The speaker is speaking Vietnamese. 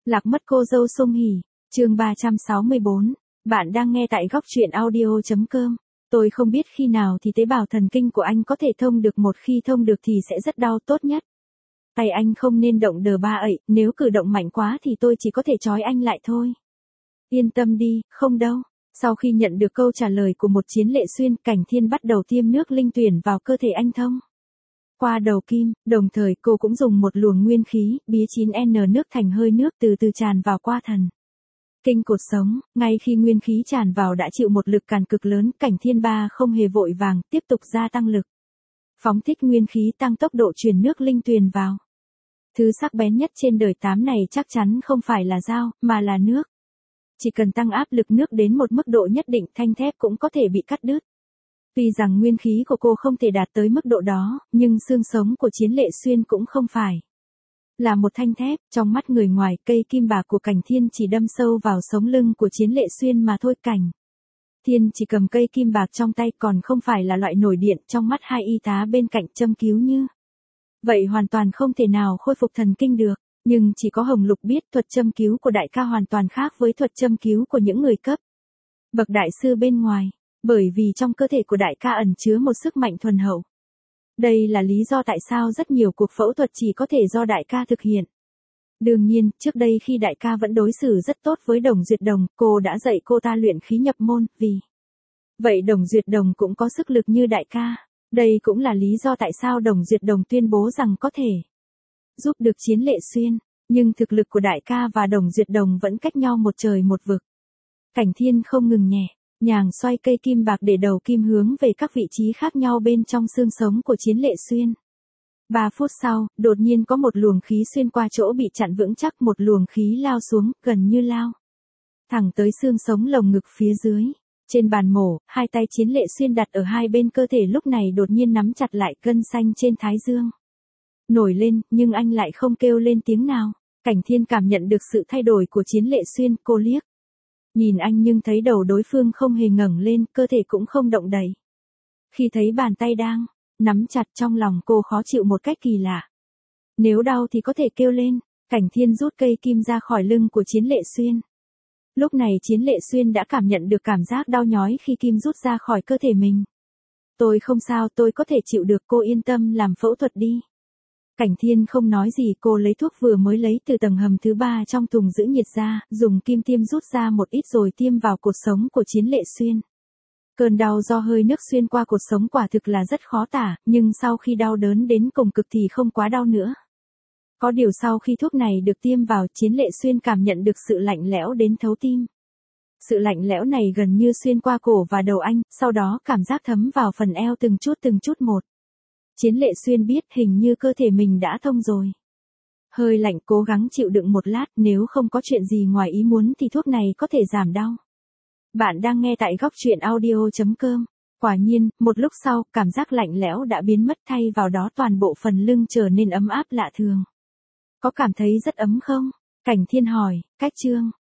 Lạc mất cô dâu Song Hỷ, chương 364. Bạn đang nghe tại góc truyện audio.com. Tôi không biết khi nào thì tế bào thần kinh của anh có thể thông được, một khi thông được thì sẽ rất đau, tốt nhất. Tay anh không nên động đờ ba ậy, nếu cử động mạnh quá thì tôi chỉ có thể trói anh lại thôi. Yên tâm đi, không đâu. Sau khi nhận được câu trả lời của một Chiến Lệ Xuyên, Cảnh Thiên bắt đầu tiêm nước linh tuyển vào cơ thể anh thông qua đầu kim, đồng thời cô cũng dùng một luồng nguyên khí, bía 9N nước thành hơi nước từ từ tràn vào qua thần kinh cột sống. Ngay khi nguyên khí tràn vào đã chịu một lực càn cực lớn, Cảnh Thiên ba không hề vội vàng, tiếp tục gia tăng lực. Phóng thích nguyên khí, tăng tốc độ truyền nước linh tuyền vào. Thứ sắc bén nhất trên đời tám này chắc chắn không phải là dao, mà là nước. Chỉ cần tăng áp lực nước đến một mức độ nhất định, thanh thép cũng có thể bị cắt đứt. Tuy rằng nguyên khí của cô không thể đạt tới mức độ đó, nhưng xương sống của Chiến Lệ Xuyên cũng không phải là một thanh thép. Trong mắt người ngoài, cây kim bạc của Cảnh Thiên chỉ đâm sâu vào sống lưng của Chiến Lệ Xuyên mà thôi. Cảnh Thiên chỉ cầm cây kim bạc trong tay, còn không phải là loại nổi điện. Trong mắt hai y tá bên cạnh châm cứu như vậy hoàn toàn không thể nào khôi phục thần kinh được. Nhưng chỉ có Hồng Lục biết thuật châm cứu của đại ca hoàn toàn khác với thuật châm cứu của những người cấp bậc đại sư bên ngoài. Bởi vì trong cơ thể của đại ca ẩn chứa một sức mạnh thuần hậu. Đây là lý do tại sao rất nhiều cuộc phẫu thuật chỉ có thể do đại ca thực hiện. Đương nhiên, trước đây khi đại ca vẫn đối xử rất tốt với Đồng Duyệt Đồng, cô đã dạy cô ta luyện khí nhập môn, vì vậy Đồng Duyệt Đồng cũng có sức lực như đại ca. Đây cũng là lý do tại sao Đồng Duyệt Đồng tuyên bố rằng có thể giúp được Chiến Lệ Xuyên, nhưng thực lực của đại ca và Đồng Duyệt Đồng vẫn cách nhau một trời một vực. Cảnh Thiên không ngừng nhàng xoay cây kim bạc để đầu kim hướng về các vị trí khác nhau bên trong xương sống của Chiến Lệ Xuyên. 3 phút sau, đột nhiên có một luồng khí xuyên qua chỗ bị chặn vững chắc, một luồng khí lao xuống, gần như lao thẳng tới xương sống lồng ngực phía dưới. Trên bàn mổ, hai tay Chiến Lệ Xuyên đặt ở hai bên cơ thể lúc này đột nhiên nắm chặt lại, gân xanh trên thái dương nổi lên, nhưng anh lại không kêu lên tiếng nào. Cảnh Thiên cảm nhận được sự thay đổi của Chiến Lệ Xuyên, cô liếc nhìn anh nhưng thấy đầu đối phương không hề ngẩng lên, cơ thể cũng không động đậy. Khi thấy bàn tay đang nắm chặt, trong lòng cô khó chịu một cách kỳ lạ. Nếu đau thì có thể kêu lên. Cảnh Thiên rút cây kim ra khỏi lưng của Chiến Lệ Xuyên. Lúc này Chiến Lệ Xuyên đã cảm nhận được cảm giác đau nhói khi kim rút ra khỏi cơ thể mình. Tôi không sao, tôi có thể chịu được, cô yên tâm làm phẫu thuật đi. Cảnh Thiên không nói gì, cô lấy thuốc vừa mới lấy từ tầng hầm thứ 3 trong thùng giữ nhiệt ra, dùng kim tiêm rút ra một ít rồi tiêm vào cột sống của Chiến Lệ Xuyên. Cơn đau do hơi nước xuyên qua cột sống quả thực là rất khó tả, nhưng sau khi đau đớn đến cùng cực thì không quá đau nữa. Có điều sau khi thuốc này được tiêm vào, Chiến Lệ Xuyên cảm nhận được sự lạnh lẽo đến thấu tim. Sự lạnh lẽo này gần như xuyên qua cổ và đầu anh, sau đó cảm giác thấm vào phần eo từng chút một. Chiến Lệ Xuyên biết hình như cơ thể mình đã thông rồi. Hơi lạnh, cố gắng chịu đựng một lát, nếu không có chuyện gì ngoài ý muốn thì thuốc này có thể giảm đau. Bạn đang nghe tại góc truyện audio.com. Quả nhiên, một lúc sau, cảm giác lạnh lẽo đã biến mất, thay vào đó toàn bộ phần lưng trở nên ấm áp lạ thường. Có cảm thấy rất ấm không? Cảnh Thiên hỏi. Cách chương